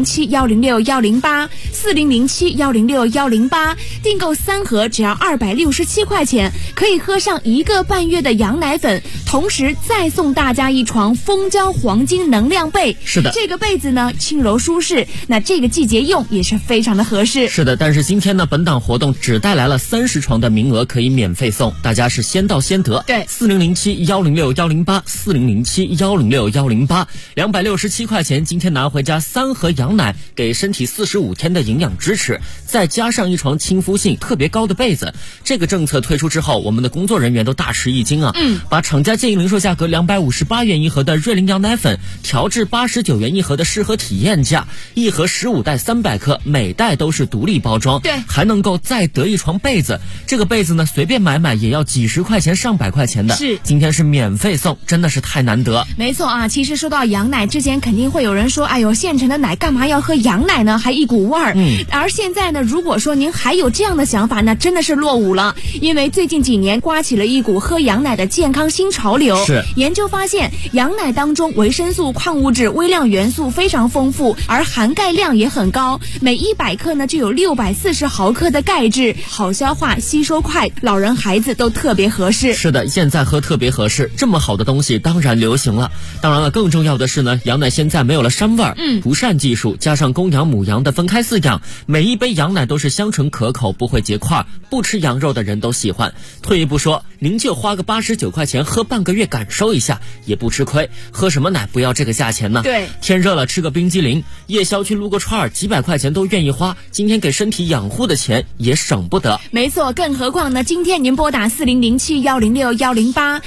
4007-106-108，4007-106-108，订购3盒只要267块钱，可以喝上1个半月的羊奶粉，同时再送大家一床蜂胶黄金能量被。 是的， 这个被子呢轻柔舒适，那这个季节用也是非常的合适。 是的，但是今天呢，本档活动只带来了30床的名额可以免费送，大家是先到先得。 对 ，4007-106-108， 4007-106-108， 267块钱，今天拿回家3盒羊奶，给身体45天的营养支持，再加上一床亲肤性特别高的被子。这个政策推出之后，我们的工作人员都大吃一惊啊！把厂家建议零售价格258元一盒的瑞麟羊奶粉调至89元一盒的适合体验价，一盒15袋300克，每袋都是独立包装， 对， 还能够再得一床被子。这个被子呢，随便买也要几十块钱上百块钱的， 是， 今天是免费送，真的是太难得。 没错啊，其实说到羊奶，之前肯定会有人说，哎呦，现成的奶干嘛要喝羊奶呢？还一股味儿。而现在呢，如果说您还有这样的想法，那真的是落伍了。因为最近几年刮起了一股喝羊奶的健康新潮流。 是， 研究发现，羊奶当中维生素、矿物质、微量元素非常丰富，而含钙量也很高，每100克呢就有640毫克的钙质，好消化，吸收快，老人孩子都特别合适。 是的，现在喝特别合适，这么好的东西当然流行了。当然了，更重要的是呢，羊奶现在没有了膻味儿，不善技术加上公羊母羊的分开饲养，每一杯羊奶都是香醇可口，不会结块，不吃羊肉的人都喜欢。退一步说，您就花个89块钱喝半个月感受一下，也不吃亏。喝什么奶不要这个价钱呢？ 对， 天热了吃个冰激凌，夜宵去撸个串儿，几百块钱都愿意花，今天给身体养护的钱也省不得。 没错，更何况呢，今天您拨打4007-106-108，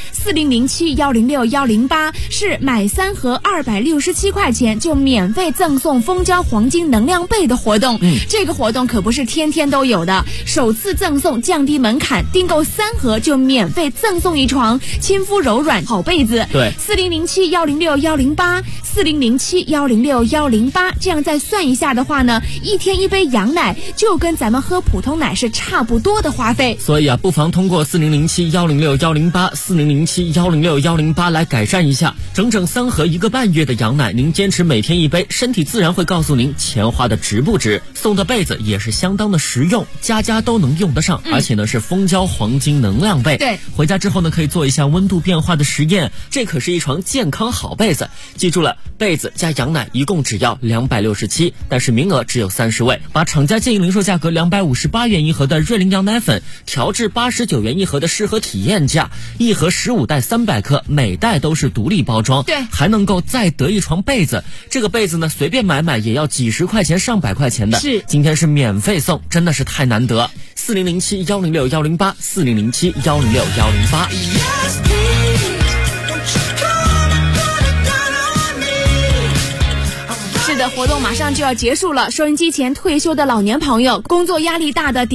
4007-106-108，是买3盒267块钱就免费赠送蜂胶黄金能量被的活动。这个活动可不是天天都有的，首次赠送降低门槛，订购3盒就免费赠送一床亲肤柔软好被子。 对 ，4007-106-108， 4007-106-108，这样再算一下的话呢，一天一杯羊奶就跟咱们喝普通奶是差不多的花费。 所以啊，不妨通过4007-106-108 4007-106-108来改善一下。整整3盒1个半月的羊奶，您坚持每天1杯，身体自然会告诉您钱花的值不值。送的被子也是相当的实用，家家都能用得上，而且呢是蜂胶黄金能量被。 对， 回家之后呢可以做一下温度变化的实验，这可是一床健康好被子。记住了，被子加羊奶一共只要267，但是名额只有30位。把厂家建议零售价格258元一盒的瑞麟羊奶粉调至89元一盒的适合体验价，一盒15袋300克，每袋都是独立包装， 对， 还能够再得一床被子。这个被子呢随便买也要几十块钱上百块钱的， 是， 今天是免费送，真的是太难得。4007-106-108 4007-106-108。 是的，活动马上就要结束了，收音机前退休的老年朋友，工作压力大的